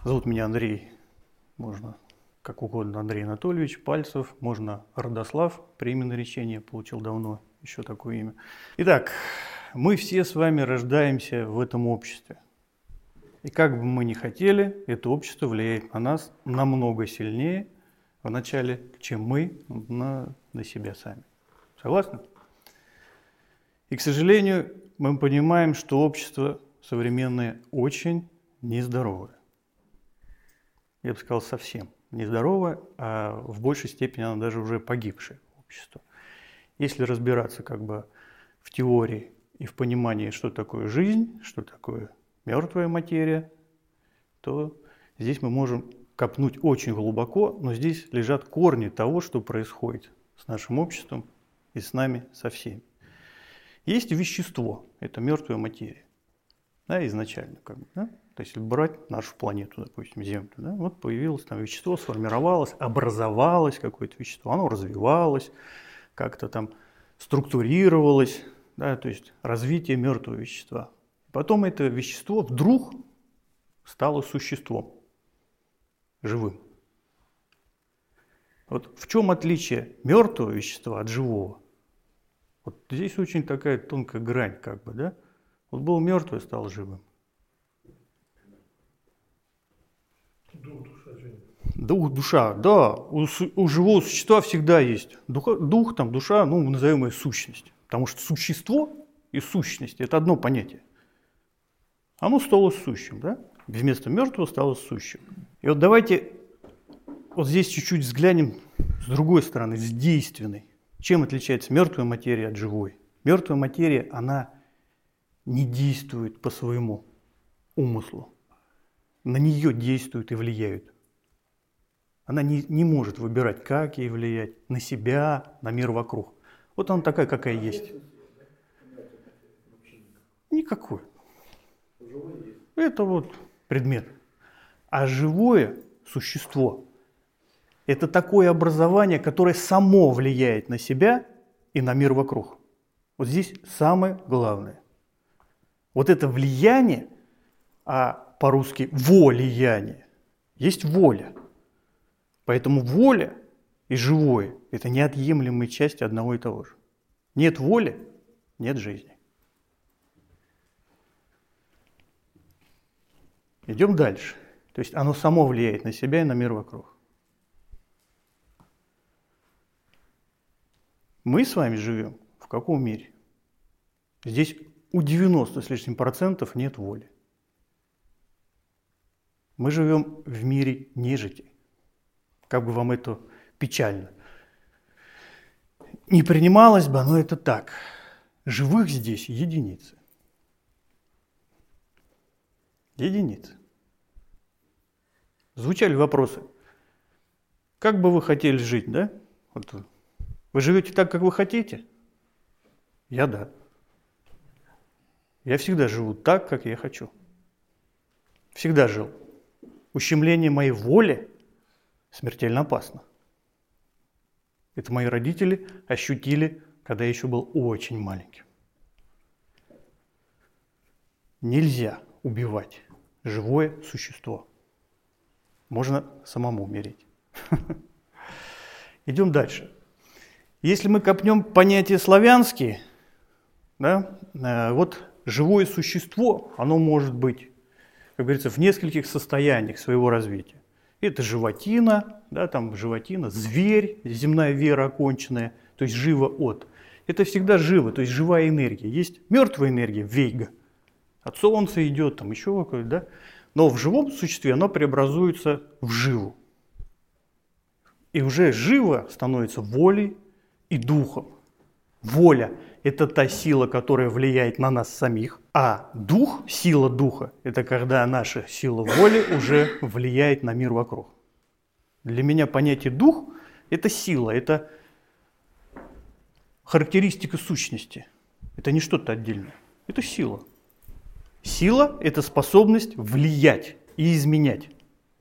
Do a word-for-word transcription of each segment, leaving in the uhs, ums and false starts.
Зовут меня Андрей, можно как угодно, Андрей Анатольевич, Пальцев, можно Родослав, при имени наречения, получил давно еще такое имя. Итак, мы все с вами рождаемся в этом обществе. И как бы мы ни хотели, это общество влияет на нас намного сильнее вначале, чем мы на, на себя сами. Согласны? И, к сожалению, мы понимаем, что общество современное очень нездоровое. Я бы сказал, совсем нездоровое, а в большей степени оно даже уже погибшее общество. Если разбираться как бы в теории и в понимании, что такое жизнь, что такое мертвая материя, то здесь мы можем копнуть очень глубоко, но здесь лежат корни того, что происходит с нашим обществом и с нами со всеми. Есть вещество, это мертвая материя, да, изначально, как бы, да? То есть брать нашу планету, допустим, Землю, да? Вот появилось там вещество, сформировалось, образовалось какое-то вещество, оно развивалось, как-то там структурировалось, да, то есть развитие мертвого вещества. Потом это вещество вдруг стало существом, живым. Вот в чем отличие мертвого вещества от живого? Вот здесь очень такая тонкая грань, как бы, да? Вот был мертвый, стал живым. Дух, душа, жизнь. Дух, душа, да. У, у живого существа всегда есть дух, дух, там, душа, ну, назовем ее сущность. Потому что существо и сущность – это одно понятие. Оно стало сущим, да? Вместо мертвого стало сущим. И вот давайте вот здесь чуть-чуть взглянем с другой стороны, с действенной. Чем отличается мертвая материя от живой? Мертвая материя, она не действует по своему умыслу. На нее действуют и влияют. Она не, не может выбирать, как ей влиять, на себя, на мир вокруг. Вот она такая, какая есть. Никакой. Это вот предмет. А живое существо – это такое образование, которое само влияет на себя и на мир вокруг. Вот здесь самое главное. Вот это влияние, а по-русски волеяние, есть воля. Поэтому воля и живое – это неотъемлемые части одного и того же. Нет воли – нет жизни. Идем дальше. То есть оно само влияет на себя и на мир вокруг. Мы с вами живем в каком мире? Здесь у девяноста с лишним процентов нет воли. Мы живем в мире нежити. Как бы вам это печально не принималось бы, но это так. Живых здесь единицы. Единицы. Звучали вопросы. Как бы вы хотели жить, да? Вот вы живете так, как вы хотите? Я да. Я всегда живу так, как я хочу. Всегда жил. Ущемление моей воли смертельно опасно. Это мои родители ощутили, когда я еще был очень маленьким. Нельзя убивать живое существо. Можно самому умереть. Идем дальше. Если мы копнем понятия славянские, да, вот живое существо, оно может быть, как говорится, в нескольких состояниях своего развития. Это животина, да, там животина, зверь, земная вера оконченная, то есть живо от. Это всегда живо, то есть живая энергия. Есть мертвая энергия, вейга, от солнца идет, там еще какое-то, да. Но в живом существе оно преобразуется в живу. И уже живо становится волей и духом. Воля – это та сила, которая влияет на нас самих, а дух, сила духа – это когда наша сила воли уже влияет на мир вокруг. Для меня понятие дух – это сила, это характеристика сущности. Это не что-то отдельное, это сила. Сила – это способность влиять и изменять.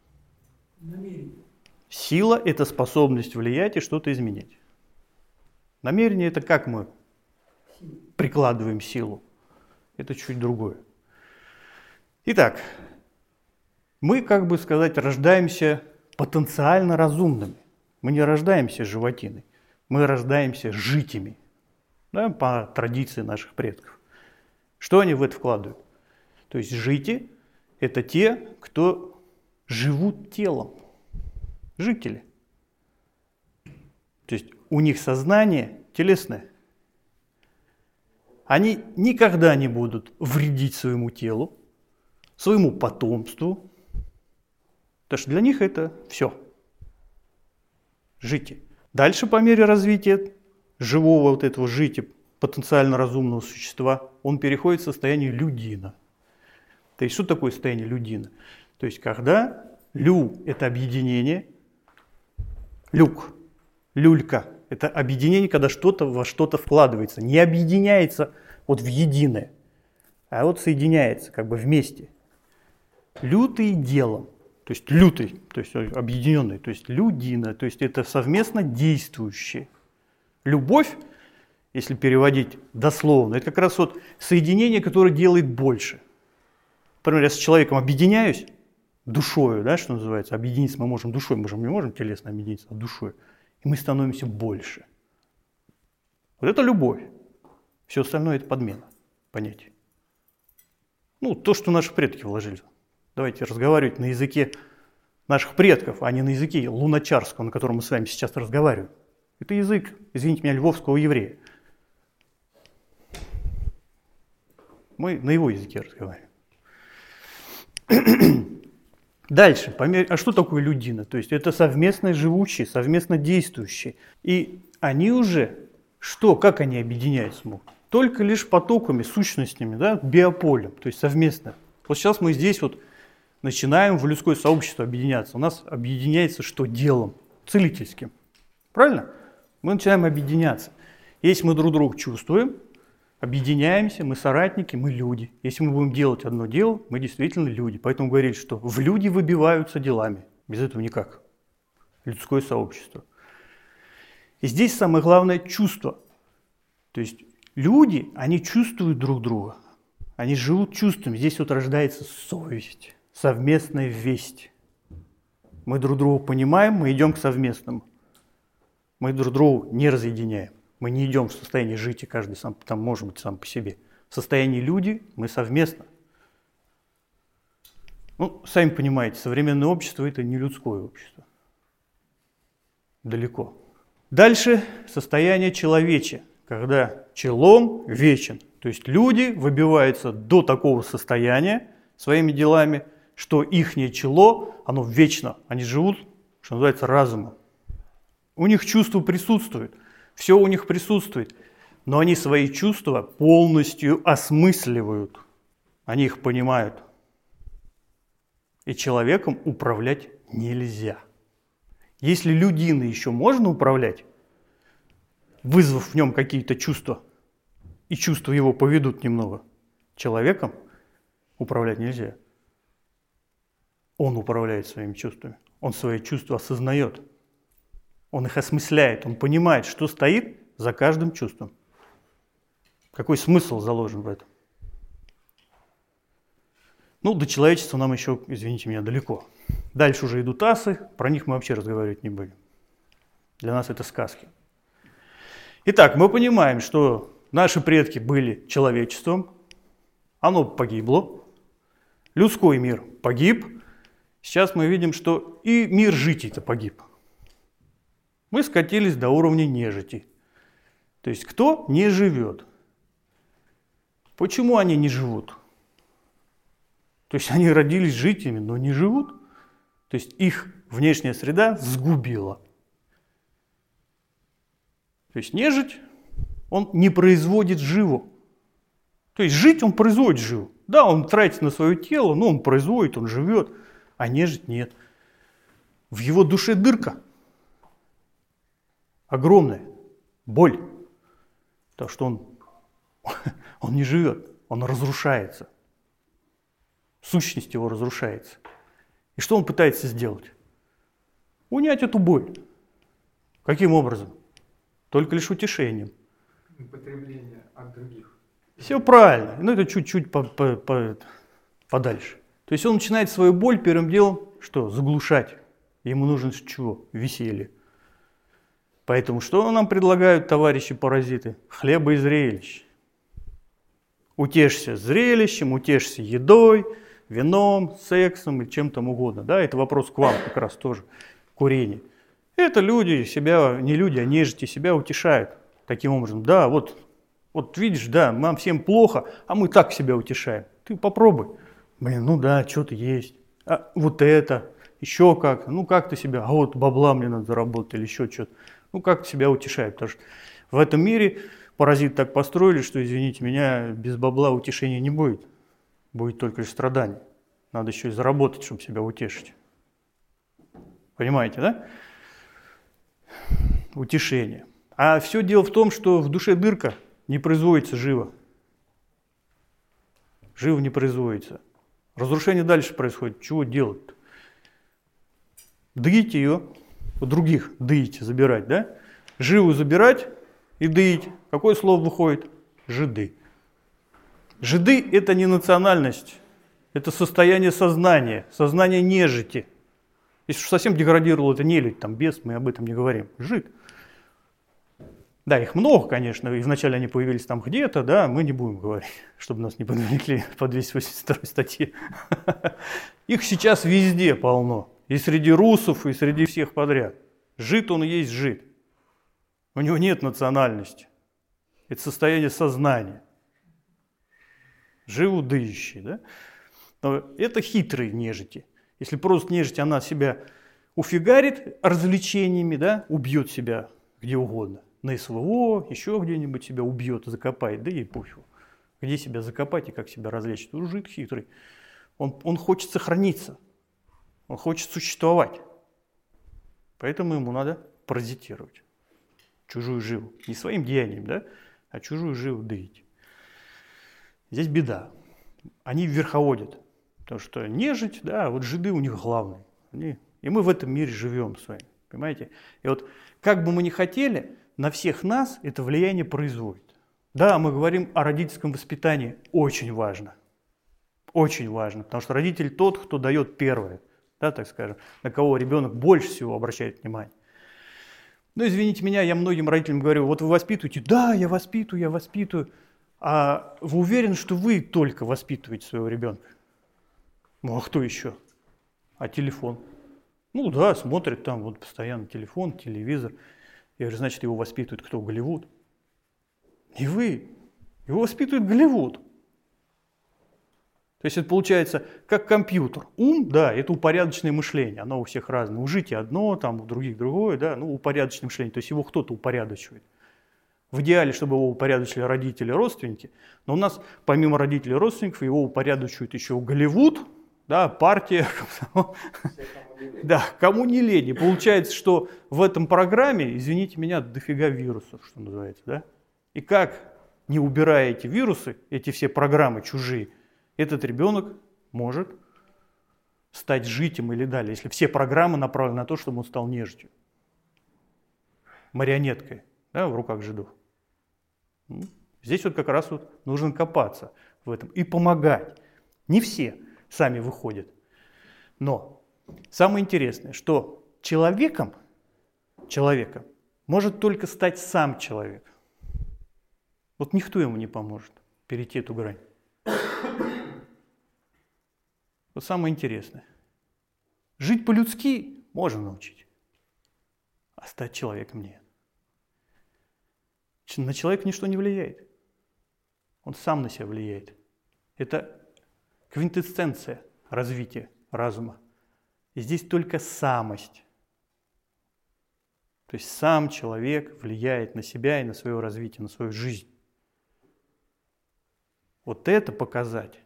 Сила – это способность влиять и что-то изменять. Намерение – это как мы прикладываем силу. Это чуть другое. Итак, Мы, как бы сказать, рождаемся потенциально разумными. Мы не рождаемся животиной, мы рождаемся житями, да, по традиции наших предков. Что они в это вкладывают? То есть жити – это те, кто живут телом, жители. То есть у них сознание телесное. Они никогда не будут вредить своему телу, своему потомству, потому что для них это все. Житие. Дальше по мере развития живого вот этого жития, потенциально разумного существа, он переходит в состояние людина. То есть что такое состояние людина? То есть когда лю – это объединение, люк, люлька – это объединение, когда что-то во что-то вкладывается, не объединяется вот в единое, а вот соединяется как бы вместе. Лютый делом, то есть лютый, то есть объединенный, то есть людина, то есть это совместно действующее. Любовь, если переводить дословно, это как раз вот соединение, которое делает больше. Например, я с человеком объединяюсь душою, да, что называется, объединиться мы можем душой, мы же не можем телесно объединиться, а душой, и мы становимся больше. Вот это любовь. Все остальное это подмена понятий. Ну, то, что наши предки вложили. Давайте разговаривать на языке наших предков, а не на языке луначарского, на котором мы с вами сейчас разговариваем. Это язык, извините меня, львовского еврея. Мы на его языке разговариваем. Дальше. А что такое людина? То есть это совместно живущие, совместно действующие. И они уже, что, как они объединяются могут? Только лишь потоками, сущностями, да, биополем, то есть совместно. Вот сейчас мы здесь вот начинаем в людское сообщество объединяться. У нас объединяется что? Делом, целительским. Правильно? Мы начинаем объединяться. Если мы друг друга чувствуем, объединяемся, мы соратники, мы люди. Если мы будем делать одно дело, мы действительно люди. Поэтому говорили, что в люди выбиваются делами. Без этого никак. Людское сообщество. И здесь самое главное чувство. То есть люди, они чувствуют друг друга. Они живут чувствами. Здесь вот рождается совесть, совместная весть. Мы друг друга понимаем, мы идем к совместному. Мы друг друга не разъединяем. Мы не идем в состояние жить, и каждый сам, там, может быть, сам по себе. В состоянии люди мы совместно. Ну, сами понимаете, современное общество – это не людское общество. Далеко. Дальше состояние человечия, когда челом вечен. То есть люди выбиваются до такого состояния своими делами, что ихнее чело, оно вечно. Они живут, что называется, разумом. У них чувства присутствуют. Все у них присутствует, но они свои чувства полностью осмысливают. Они их понимают. И человеком управлять нельзя. Если людиной еще можно управлять, вызвав в нем какие-то чувства, и чувства его поведут немного, человеком управлять нельзя. Он управляет своими чувствами. Он свои чувства осознает. Он их осмысляет, он понимает, что стоит за каждым чувством. Какой смысл заложен в этом? Ну, до человечества нам еще, извините меня, далеко. Дальше уже идут асы, про них мы вообще разговаривать не будем. Для нас это сказки. Итак, мы понимаем, что наши предки были человечеством, оно погибло, людской мир погиб. Сейчас мы видим, что и мир житий-то погиб. Мы скатились до уровня нежити. То есть кто не живет? Почему они не живут? То есть они родились житиями, но не живут. То есть их внешняя среда сгубила. То есть нежить, он не производит живу. То есть жить он производит живу. Да, он тратит на свое тело, но он производит, он живет. А нежить нет. В его душе дырка. Огромная боль, потому что он, он не живет, он разрушается. Сущность его разрушается. И что он пытается сделать? Унять эту боль. Каким образом? Только лишь утешением. Потребление от других. Все правильно. Ну это чуть-чуть по, по, по, подальше. То есть он начинает свою боль первым делом что? Заглушать. Ему нужно чего? Веселье. Поэтому что нам предлагают товарищи-паразиты? Хлеба и зрелищ. Утешься зрелищем, утешься едой, вином, сексом и чем там угодно. Да, это вопрос к вам как раз тоже. Курение. Это люди себя, не люди, а нежити себя утешают таким образом. Да, вот, вот видишь, да, нам всем плохо, а мы так себя утешаем. Ты попробуй. Блин, ну да, что-то есть. А вот это, еще как. Ну как ты себя, а вот бабла мне надо заработать или еще что-то. Ну как ты себя утешаешь. Потому что в этом мире паразиты так построили, что, извините меня, без бабла утешения не будет. Будет только лишь страдание. Надо еще и заработать, чтобы себя утешить. Понимаете, да? Утешение. А все дело в том, что в душе дырка не производится живо. Живо не производится. Разрушение дальше происходит. Чего делать-то? Доить ее, у других доить, забирать, да? Живу забирать и доить. Какое слово выходит? Жиды. Жиды – это не национальность, это состояние сознания, сознание нежити. Если уж совсем деградировало, это нелюдь, там бес, мы об этом не говорим. Жид. Да, их много, конечно, и вначале они появились там где-то, да, мы не будем говорить, чтобы нас не подвлекли по двести восемьдесят второй статье. Их сейчас везде полно, и среди русов, и среди всех подряд. Жид он и есть жид. У него нет национальности. Это состояние сознания. Живудыющий, да? Но это хитрые нежити. Если просто нежить, она себя уфигарит развлечениями, да, убьет себя где угодно. На СВО, еще где-нибудь себя убьет, закопает, да ей пофигу. Где себя закопать и как себя развлечь? Это жид хитрый. Он, он хочет сохраниться, он хочет существовать. Поэтому ему надо паразитировать чужую живу. Не своим деянием, да, а чужую живу доить. Здесь беда. Они верховодят. Потому что нежить, да, вот жиды у них главные. Они, и мы в этом мире живем с вами. Понимаете? И вот как бы мы ни хотели, на всех нас это влияние производит. Да, мы говорим о родительском воспитании. Очень важно. Очень важно. Потому что родитель тот, кто дает первое. Да, так скажем, на кого ребенок больше всего обращает внимание. Ну, извините меня, я многим родителям говорю, вот вы воспитываете. Да, я воспитываю, я воспитываю. А вы уверены, что вы только воспитываете своего ребенка? Ну, а кто еще? А телефон? Ну да, смотрит там вот постоянно телефон, телевизор. Я говорю, значит, его воспитывает кто? Голливуд? Не вы. Его воспитывает Голливуд. То есть это получается как компьютер. Ум, да, это упорядоченное мышление. Оно у всех разное. У жити одно, там, у других другое, да, ну упорядоченное мышление. То есть его кто-то упорядочивает. В идеале, чтобы его упорядочили родители, родственники. Но у нас помимо родителей и родственников его упорядочивает еще Голливуд, да, партия. Да, кому не лень. И получается, что в этом программе, извините меня, дофига вирусов, что называется, да? И как, не убирая эти вирусы, эти все программы чужие, этот ребенок может стать житем или далее, если все программы направлены на то, чтобы он стал нежитью, марионеткой, да, в руках жидов. Здесь вот как раз вот нужно копаться в этом и помогать. Не все сами выходят, но самое интересное, что человеком, человеком может только стать сам человек. Вот никто ему не поможет перейти эту грань. Вот самое интересное. Жить по-людски можно научить, а стать человеком нет. На человека ничто не влияет. Он сам на себя влияет. Это квинтэссенция развития разума. И здесь только самость. То есть сам человек влияет на себя и на свое развитие, на свою жизнь. Вот это показать.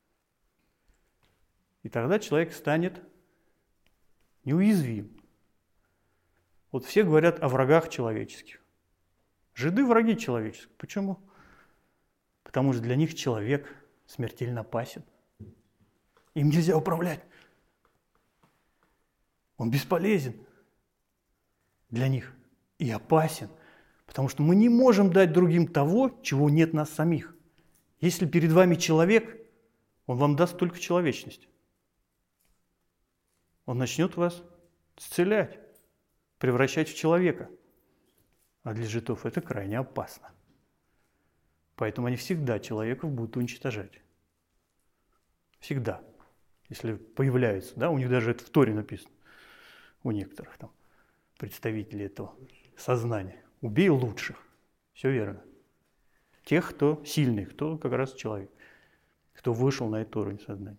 И тогда человек станет неуязвим. Вот все говорят о врагах человеческих. Жиды враги человеческие. Почему? Потому что для них человек смертельно опасен. Им нельзя управлять. Он бесполезен для них и опасен. Потому что мы не можем дать другим того, чего нет нас самих. Если перед вами человек, он вам даст только человечность. Он начнет вас исцелять, превращать в человека. А для жидов это крайне опасно. Поэтому они всегда человеков будут уничтожать. Всегда. Если появляются, да, у них даже это в Торе написано, у некоторых там представителей этого сознания. Убей лучших. Все верно. Тех, кто сильный, кто как раз человек, кто вышел на этот уровень сознания.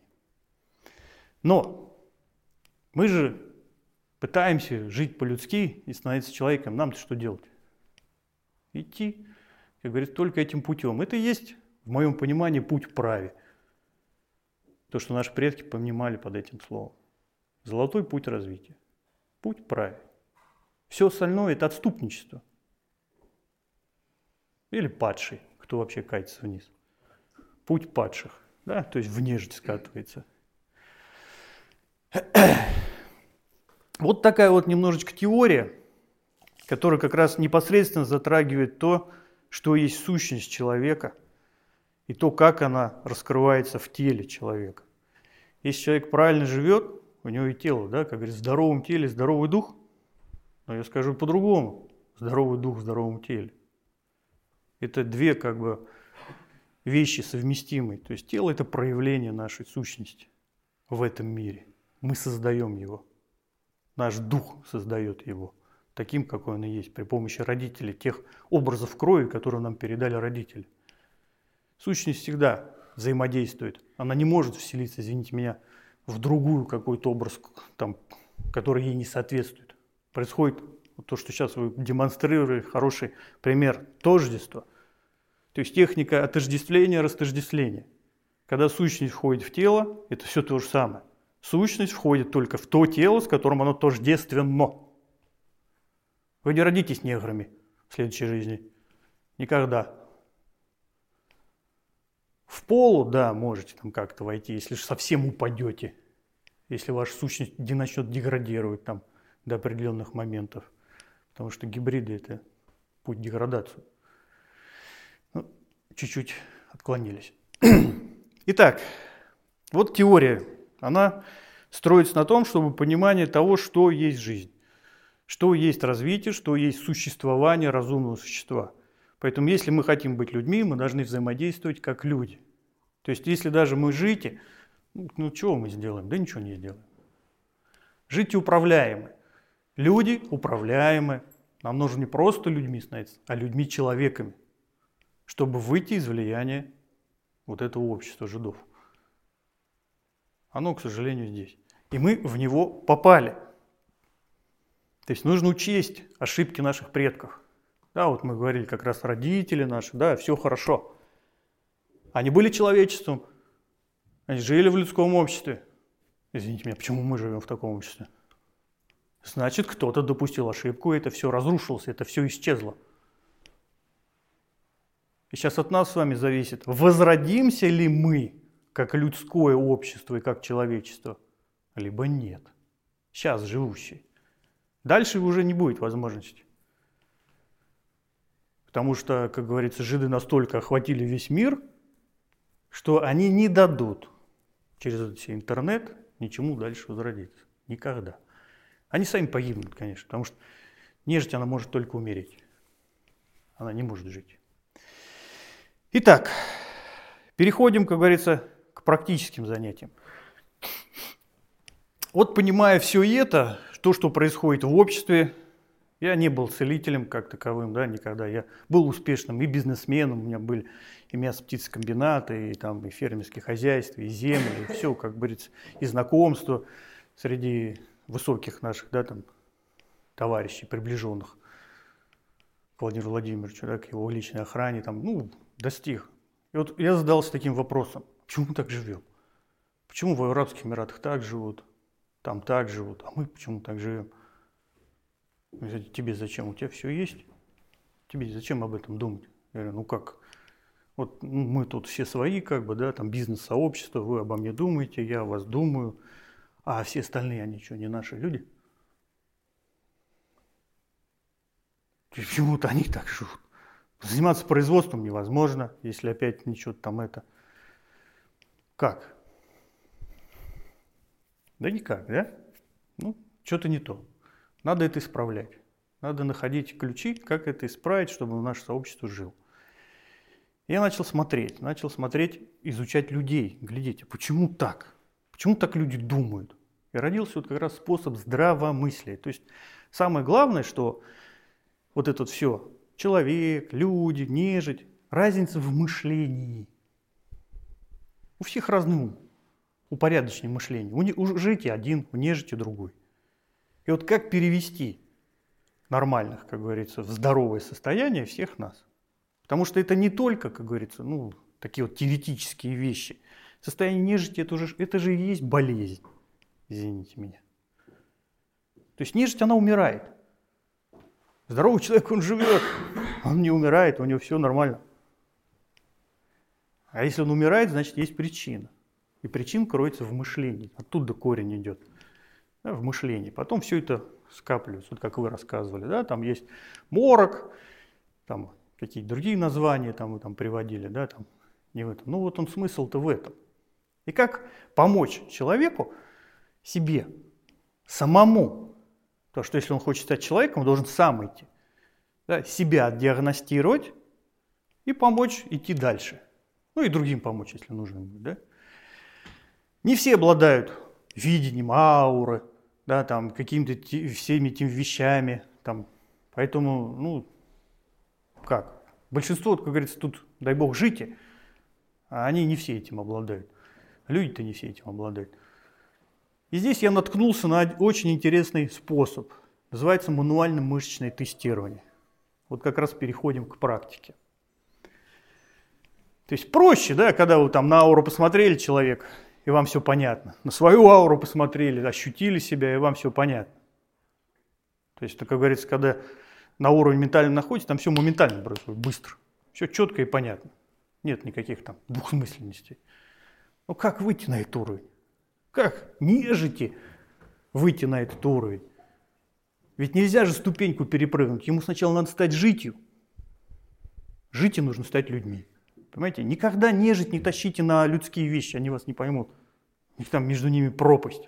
Но мы же пытаемся жить по-людски и становиться человеком. Нам-то что делать? Идти, как говорится, только этим путем. Это и есть, в моем понимании, путь в праве. То, что наши предки понимали под этим словом. Золотой путь развития. Путь в праве. Все остальное – это отступничество. Или падший, кто вообще катится вниз. Путь падших, да, то есть в нежить скатывается. Вот такая вот немножечко теория, которая как раз непосредственно затрагивает то, что есть сущность человека, и то, как она раскрывается в теле человека. Если человек правильно живет, у него и тело, да, как говорится, в здоровом теле здоровый дух, но я скажу по-другому, здоровый дух в здоровом теле. Это две как бы вещи совместимые. То есть тело – это проявление нашей сущности в этом мире. Мы создаем его. Наш дух создает его таким, какой он и есть, при помощи родителей, тех образов крови, которые нам передали родители. Сущность всегда взаимодействует. Она не может вселиться, извините меня, в другую какой-то образ, там, который ей не соответствует. Происходит то, что сейчас вы демонстрировали, хороший пример тождества. То есть техника отождествления, растождествления. Когда сущность входит в тело, это все то же самое. Сущность входит только в то тело, с которым оно тождественно. Вы не родитесь неграми в следующей жизни. Никогда. В полу, да, можете там как-то войти, если же совсем упадете. Если ваша сущность начнет деградировать там до определенных моментов. Потому что гибриды – это путь деградации. Ну, чуть-чуть отклонились. Итак, вот теория. Она строится на том, чтобы понимание того, что есть жизнь. Что есть развитие, что есть существование разумного существа. Поэтому, если мы хотим быть людьми, мы должны взаимодействовать как люди. То есть, если даже мы жители, ну, ну чего мы сделаем? Да ничего не сделаем. Жители управляемы. Люди управляемы. Нам нужно не просто людьми становиться, а людьми-человеками, чтобы выйти из влияния вот этого общества жидов. Оно, к сожалению, здесь. И мы в него попали. То есть нужно учесть ошибки наших предков. Да, вот мы говорили как раз родители наши, да, все хорошо. Они были человечеством, они жили в людском обществе. Извините меня, почему мы живем в таком обществе? Значит, кто-то допустил ошибку, и это все разрушилось, это все исчезло. И сейчас от нас с вами зависит, возродимся ли мы, как людское общество и как человечество, либо нет. Сейчас живущие. Дальше уже не будет возможности. Потому что, как говорится, жиды настолько охватили весь мир, что они не дадут через этот интернет ничему дальше возродиться. Никогда. Они сами погибнут, конечно, потому что нежить, она может только умереть. Она не может жить. Итак, переходим, как говорится, к практическим занятиям. Вот понимая все это, то, что происходит в обществе, я не был целителем как таковым, да, никогда. Я был успешным и бизнесменом, у меня были и мясо-птицекомбинаты, и, там, и фермерские хозяйства, и земли, и все, как говорится, и знакомства среди высоких наших, да, там, товарищей, приближенных к Владимиру Владимировичу, да, к его личной охране, там, ну, достиг. И вот я задался таким вопросом, почему мы так живем? Почему в Арабских Эмиратах так живут, там так живут, а мы почему так живем? Тебе зачем? У тебя все есть? Тебе зачем об этом думать? Я говорю, ну как? Вот мы тут все свои, как бы, да, там бизнес-сообщество, вы обо мне думаете, я о вас думаю, а все остальные, они что, не наши люди? Почему-то они так живут. Заниматься производством невозможно, если опять ничего там это. Как? Да никак, да? Ну, что-то не то. Надо это исправлять. Надо находить ключи, как это исправить, чтобы наше сообщество жило. Я начал смотреть, начал смотреть, изучать людей, глядеть, почему так? Почему так люди думают? И родился вот как раз способ здравомыслия. То есть самое главное, что вот это все, человек, люди, нежить, разница в мышлении. У всех разный ум, упорядоченное мышление. У, не, у жити один, у нежити другой. И вот как перевести нормальных, как говорится, в здоровое состояние всех нас? Потому что это не только, как говорится, ну, такие вот теоретические вещи. Состояние нежити это, уже, это же и есть болезнь. Извините меня. То есть нежить, она умирает. Здоровый человек, он живет, он не умирает, у него все нормально. А если он умирает, значит есть причина. И причина кроется в мышлении. Оттуда корень идет. Да, в мышлении. Потом все это скапливается, вот как вы рассказывали. Да, там есть морок, там какие-то другие названия там, вы там приводили. Да, там, не в этом. Ну вот он смысл-то в этом. И как помочь человеку себе, самому. Потому что если он хочет стать человеком, он должен сам идти. Да, себя диагностировать и помочь идти дальше. Ну и другим помочь, если нужно будет. Да? Не все обладают видением ауры, да, там, какими-то всеми этими вещами. Там. Поэтому, ну, как? Большинство, как говорится, тут, дай бог, жити, а они не все этим обладают. Люди-то не все этим обладают. И здесь я наткнулся на очень интересный способ. Называется мануально-мышечное тестирование. Вот как раз переходим к практике. То есть проще, да, когда вы там на ауру посмотрели человека, и вам все понятно. На свою ауру посмотрели, ощутили себя, и вам все понятно. То есть, как говорится, когда на уровне ментальном находитесь, там все моментально происходит, быстро. Все четко и понятно. Нет никаких там двухсмысленностей. Ну как выйти на этот уровень? Как нежити выйти на этот уровень? Ведь нельзя же ступеньку перепрыгнуть. Ему сначала надо стать житью. Житью нужно стать людьми. Понимаете? Никогда нежить не тащите на людские вещи, они вас не поймут. У них там между ними пропасть.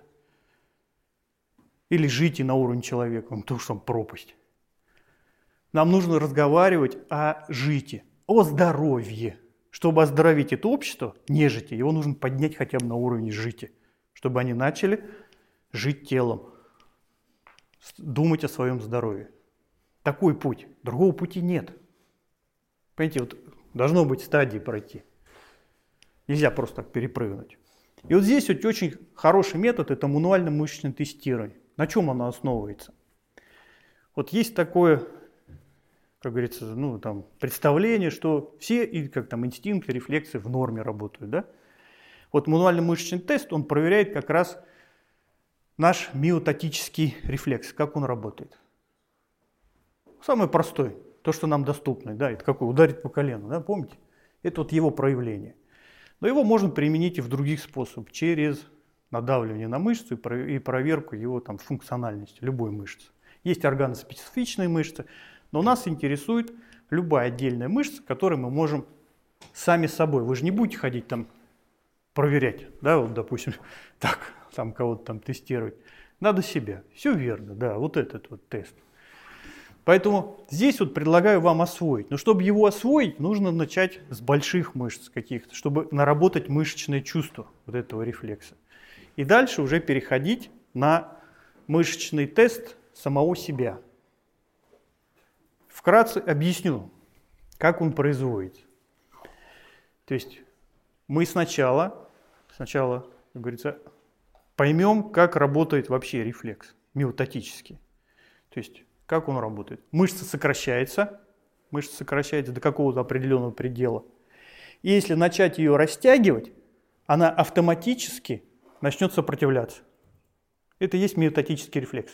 Или житие на уровень человека, ну то, что там пропасть. Нам нужно разговаривать о житии, о здоровье. Чтобы оздоровить это общество, нежити, его нужно поднять хотя бы на уровень жития. Чтобы они начали жить телом, думать о своем здоровье. Такой путь. Другого пути нет. Понимаете, вот должно быть стадии пройти. Нельзя просто так перепрыгнуть. И вот здесь вот очень хороший метод – это мануально-мышечное тестирование. На чем оно основывается? Вот есть такое, как говорится, ну, там, представление, что все и, как там, инстинкты, рефлексы в норме работают. Да? Вот мануально-мышечный тест, он проверяет как раз наш миотатический рефлекс, как он работает. Самый простой, то, что нам доступно, да, это какой? Ударить по колену, да, помните? Это вот его проявление. Но его можно применить и в других способах, через надавливание на мышцу и проверку его там функциональности любой мышцы. Есть органоспецифичные мышцы, но нас интересует любая отдельная мышца, которую мы можем сами собой. Вы же не будете ходить там проверять, да, вот, допустим, так, там кого-то там тестировать. Надо себя. Все верно, да, вот этот вот тест. Поэтому здесь вот предлагаю вам освоить. Но чтобы его освоить, нужно начать с больших мышц каких-то, чтобы наработать мышечное чувство вот этого рефлекса. И дальше уже переходить на мышечный тест самого себя. Вкратце объясню, как он производится. То есть мы сначала, сначала, как говорится, поймем, как работает вообще рефлекс миотатический. То есть как он работает? Мышца сокращается, мышца сокращается до какого-то определенного предела. И если начать ее растягивать, она автоматически начнет сопротивляться. Это и есть миотатический рефлекс.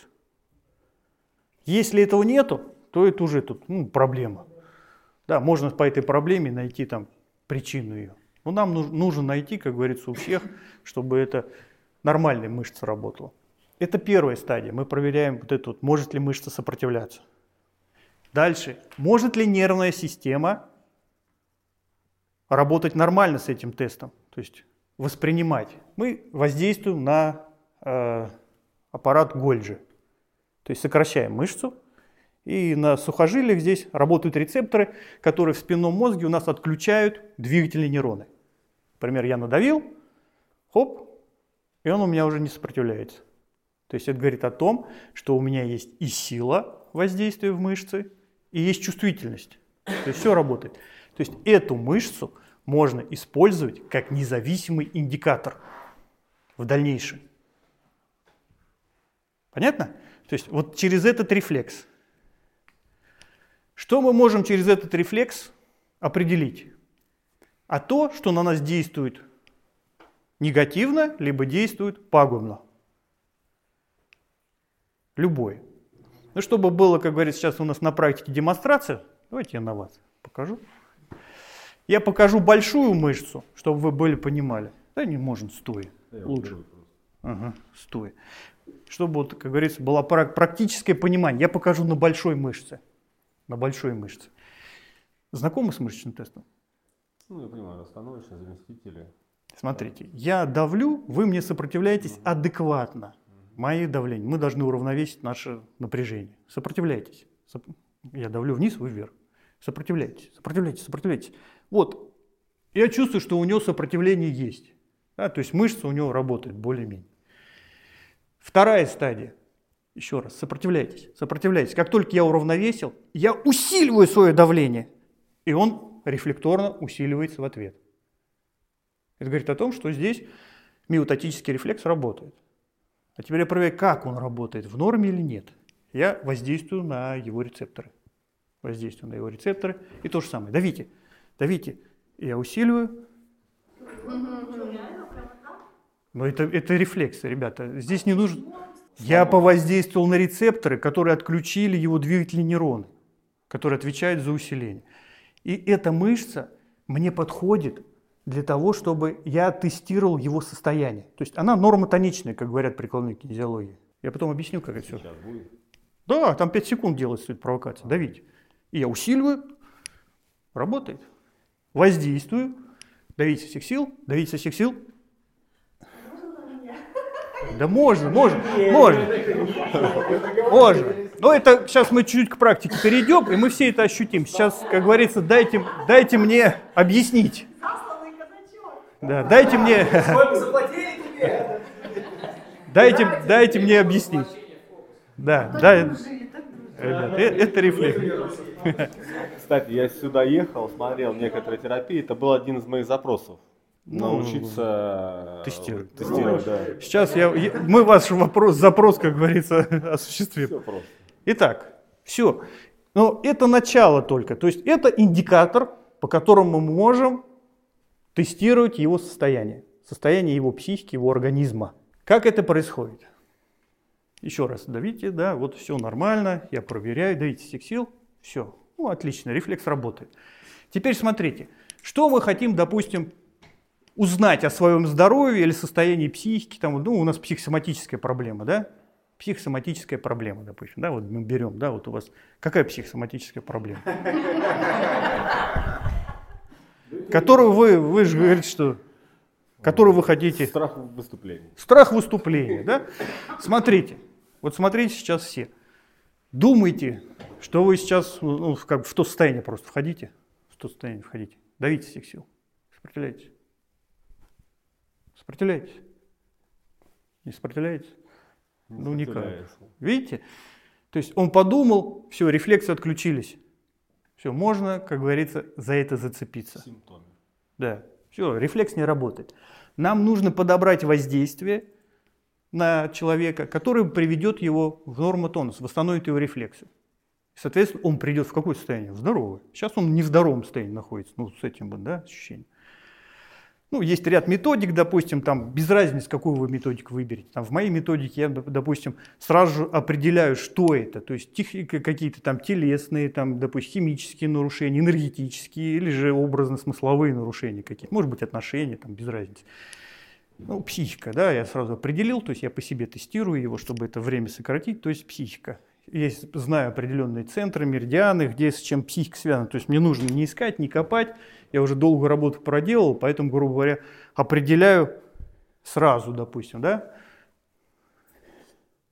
Если этого нету, то это уже тут ну, проблема. Да, можно по этой проблеме найти там причину ее. Но нам нужно найти, как говорится, у всех, чтобы это нормальная мышца работала. Это первая стадия. Мы проверяем вот это вот, может ли мышца сопротивляться. Дальше. Может ли нервная система работать нормально с этим тестом? То есть воспринимать. Мы воздействуем на э, аппарат Гольджи. То есть сокращаем мышцу, и на сухожилиях здесь работают рецепторы, которые в спинном мозге у нас отключают двигательные нейроны. Например, я надавил, хоп, и он у меня уже не сопротивляется. То есть это говорит о том, что у меня есть и сила воздействия в мышцы, и есть чувствительность. То есть все работает. То есть эту мышцу можно использовать как независимый индикатор в дальнейшем. Понятно? То есть вот через этот рефлекс. Что мы можем через этот рефлекс определить? А то, что на нас действует негативно, либо действует пагубно. Любое. Ну, чтобы было, как говорится, сейчас у нас на практике демонстрация, давайте я на вас покажу. Я покажу большую мышцу, чтобы вы были понимали. Да не можем стоя. Лучше. Ага, стоя. Чтобы, вот, как говорится, было практическое понимание. Я покажу на большой мышце. На большой мышце. Знакомы с мышечным тестом? Ну, я понимаю, расстановочные заместители. Смотрите, я давлю, вы мне сопротивляетесь угу. адекватно. Мои давления. Мы должны уравновесить наше напряжение. Сопротивляйтесь. Я давлю вниз, вы вверх. Сопротивляйтесь, сопротивляйтесь, сопротивляйтесь. Вот. Я чувствую, что у него сопротивление есть. Да, то есть мышца у него работает более-менее. Вторая стадия. Еще раз, сопротивляйтесь, сопротивляйтесь. Как только я уравновесил, я усиливаю свое давление. И он рефлекторно усиливается в ответ. Это говорит о том, что здесь миотатический рефлекс работает. А теперь я проверяю, как он работает, в норме или нет. Я воздействую на его рецепторы. Воздействую на его рецепторы. И то же самое. Давите, давите. Я усиливаю. Но это, это рефлексы, ребята. Здесь не нужно... Я повоздействовал на рецепторы, которые отключили его двигательные нейроны, которые отвечают за усиление. И эта мышца мне подходит для того, чтобы я тестировал его состояние. То есть она нормотоничная, как говорят прикладные кинезиологии. Я потом объясню, как это все. Да, там пять секунд делать стоит провокация. Давите. И я усиливаю. Работает. Воздействую. Давите со всех сил. Давите со всех сил. Да можно, можно, можно. Можно. Но это сейчас мы чуть-чуть к практике перейдем, и мы все это ощутим. Сейчас, как говорится, дайте, дайте мне объяснить. Да, дайте мне... Сколько заплатили тебе? Дайте, дайте мне объяснить. Да, да. Ребята, это рефлекс. Кстати, я сюда ехал, смотрел некоторые терапии. Это был один из моих запросов. Научиться ну, тестировать. тестировать да. Сейчас я, мы ваш вопрос, запрос, как говорится, осуществим. Все просто. Итак, все. Но это начало только. То есть это индикатор, по которому мы можем тестировать его состояние. Состояние его психики, его организма. Как это происходит? Еще раз давите, да, вот все нормально, я проверяю, давите всех сил, все. Ну, отлично, рефлекс работает. Теперь смотрите, что мы хотим, допустим, узнать о своем здоровье или состоянии психики, там, ну, у нас психосоматическая проблема, да? Психосоматическая проблема, допустим, да, вот мы берем, да, вот у вас какая психосоматическая проблема? Которую вы, вы же говорите, что, которую вы хотите... Страх выступления. Страх выступления, да? Смотрите, вот смотрите сейчас все. Думайте, что вы сейчас, ну, как в то состояние просто входите, в то состояние входите, давите всех сил, сопротивляйтесь. Сопротивляетесь? Не сопротивляетесь? Не ну никак. Видите? То есть он подумал, все, рефлексы отключились. Все, можно, как говорится, за это зацепиться. Симптомы. Да, все, рефлекс не работает. Нам нужно подобрать воздействие на человека, которое приведет его в нормотонус, восстановит его рефлексы. Соответственно, он придет в какое состояние? В здоровое. Сейчас он не в здоровом состоянии находится, ну, с этим, да, ощущением. Ну, есть ряд методик, допустим, там без разницы, какую вы методику выберете. Там, в моей методике я, допустим, сразу же определяю, что это. То есть какие-то там телесные, там, допустим, химические нарушения, энергетические или же образно-смысловые нарушения какие-то. Может быть, отношения, там, без разницы. Ну, психика, да, я сразу определил, то есть я по себе тестирую его, чтобы это время сократить, то есть психика. Я знаю определенные центры, меридианы, где с чем психика связана. То есть мне нужно не искать, не копать. Я уже долгую работу проделал, поэтому, грубо говоря, определяю сразу, допустим, да.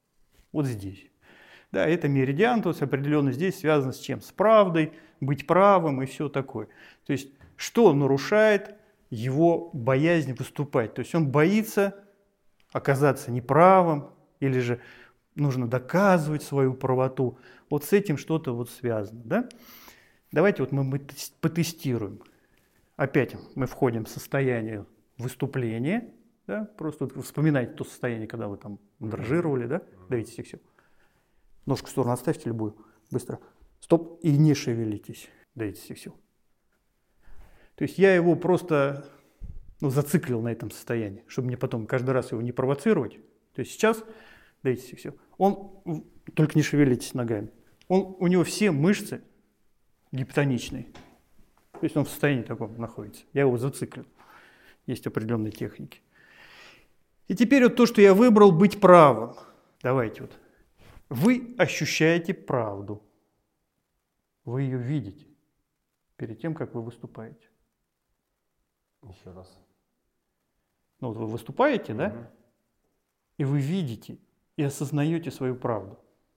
Вот здесь. Да, это меридиан, то есть определенно здесь связано с чем? С правдой, быть правым и все такое. То есть что нарушает его боязнь выступать? То есть он боится оказаться неправым или же нужно доказывать свою правоту. Вот с этим что-то вот связано. Да? Давайте вот мы, мы потестируем. Опять мы входим в состояние выступления. Да? Просто вот вспоминайте то состояние, когда вы там дрожжировали, да? Давите всех сил. Ножку в сторону отставьте любую. Быстро. Стоп. И не шевелитесь. Давите всех сил. То есть я его просто ну, зациклил на этом состоянии, чтобы мне потом каждый раз его не провоцировать. То есть сейчас, давите всех сил. Он, только не шевелитесь ногами. Он, у него все мышцы гипотоничные. То есть он в состоянии таком находится. Я его зациклил. Есть определенные техники. И теперь вот то, что я выбрал, быть правым. Давайте вот. Вы ощущаете правду. Вы ее видите перед тем, как вы выступаете. Еще раз. Ну вот вы выступаете, да? Угу. И вы видите и осознаете свою правду.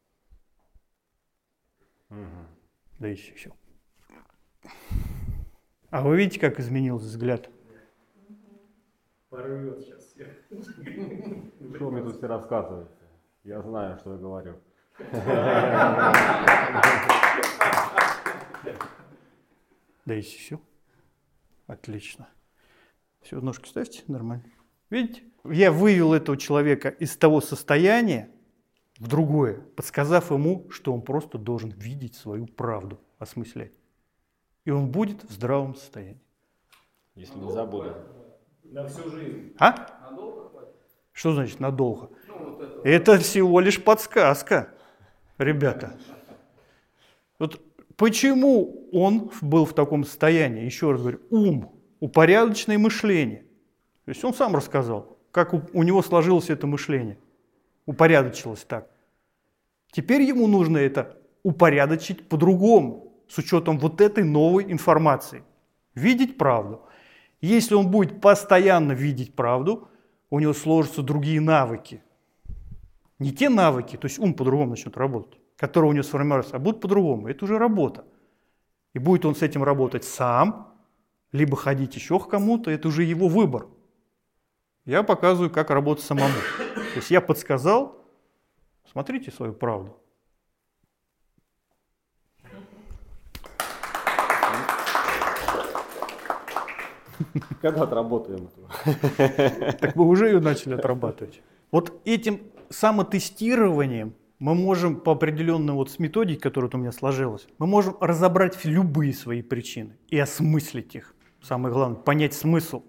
Угу. Да еще все. А вы видите, как изменился взгляд? Порвет сейчас. Что мне тут все рассказываете? Я знаю, что я говорю. Да еще все. Отлично. Все, ножки ставьте, нормально. Видите? Я вывел этого человека из того состояния в другое, подсказав ему, что он просто должен видеть свою правду, осмыслять. И он будет в здравом состоянии. Если не забуду. На всю жизнь. А? Надолго хватит? Что значит надолго? Ну, вот это. Это всего лишь подсказка, ребята. Вот почему он был в таком состоянии? Еще раз говорю, ум, упорядоченное мышление. То есть он сам рассказал, как у, у него сложилось это мышление. Упорядочилось так. Теперь ему нужно это упорядочить по-другому, с учетом вот этой новой информации. Видеть правду. Если он будет постоянно видеть правду, у него сложатся другие навыки. Не те навыки, то есть ум по-другому начнет работать, которые у него сформируются, а будут по-другому. Это уже работа. И будет он с этим работать сам, либо ходить еще к кому-то, это уже его выбор. Я показываю, как работать самому. То есть я подсказал, смотрите свою правду. Когда отработаем это? Так вы уже ее начали отрабатывать. Вот этим самотестированием мы можем по определенной вот с методикой, которая вот у меня сложилась, мы можем разобрать любые свои причины и осмыслить их. Самое главное, понять смысл.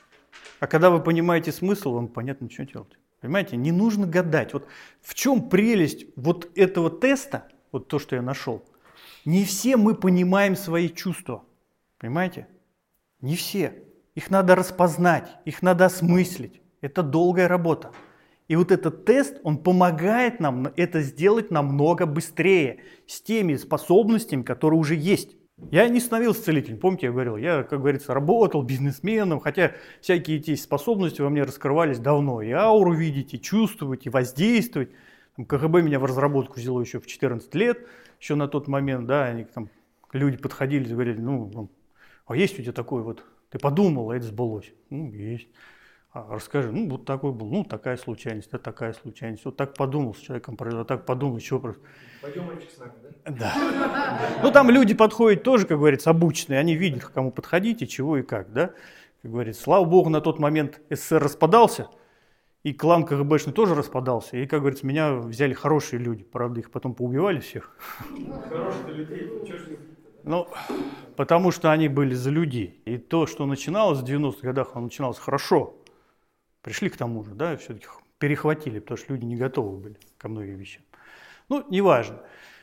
А когда вы понимаете смысл, вам понятно, что делать. Понимаете, не нужно гадать. Вот в чем прелесть вот этого теста, вот то, что я нашел. Не все мы понимаем свои чувства. Понимаете? Не все. Их надо распознать, их надо осмыслить. Это долгая работа. И вот этот тест, он помогает нам это сделать намного быстрее, с теми способностями, которые уже есть. Я не становился целителем, помните, я говорил, я, как говорится, работал бизнесменом, хотя всякие эти способности во мне раскрывались давно. И ауру видеть, и чувствовать, и воздействовать. КГБ меня в разработку взяло еще в четырнадцать лет, еще на тот момент, да, они, там, люди подходили и говорили, ну, а есть у тебя такой вот, ты подумал, а это сбылось. Ну, есть. А расскажи, ну, вот такой был, ну, такая случайность, это такая случайность. Вот так подумал с человеком, а так подумал, еще просто. Пойдем, мальчик, с нами, да? Да. Ну, там люди подходят тоже, как говорится, обученные, они видят, к кому подходить и чего и как, да. Как говорится, слава богу, на тот момент СССР распадался, и клан КГБшный тоже распадался, и, как говорится, меня взяли хорошие люди, правда, их потом поубивали всех. Хороших людей, чего ж не... Ну, потому что они были за людей. И то, что начиналось в девяностых годах, оно начиналось хорошо. Пришли к тому же, да, все-таки перехватили, потому что люди не готовы были ко многим вещам. Ну, неважно.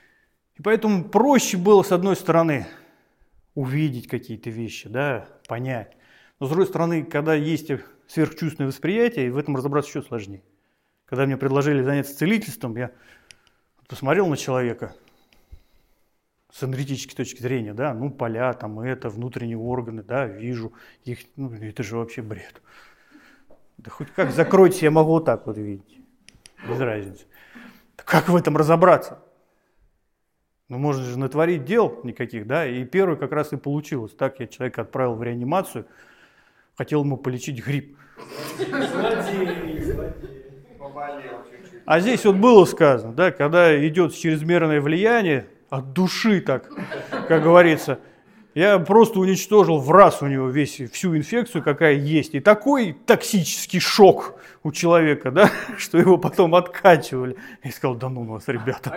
И поэтому проще было, с одной стороны, увидеть какие-то вещи, да, понять. Но, с другой стороны, когда есть сверхчувственное восприятие, в этом разобраться еще сложнее. Когда мне предложили заняться целительством, я посмотрел на человека с энергетической точки зрения, да, ну, поля, там, это, внутренние органы, да, вижу их, ну, это же вообще бред. Да хоть как закройте, я могу вот так вот видеть, без разницы. Как в этом разобраться? Ну, можно же натворить дел никаких, да, и первый как раз и получилось. Так я человека отправил в реанимацию, хотел ему полечить грипп. А здесь вот было сказано, да, когда идет чрезмерное влияние, от души так, как говорится, я просто уничтожил в раз у него весь, всю инфекцию, какая есть. И такой токсический шок у человека, да, что его потом откачивали. Я сказал, да ну вас, ребята.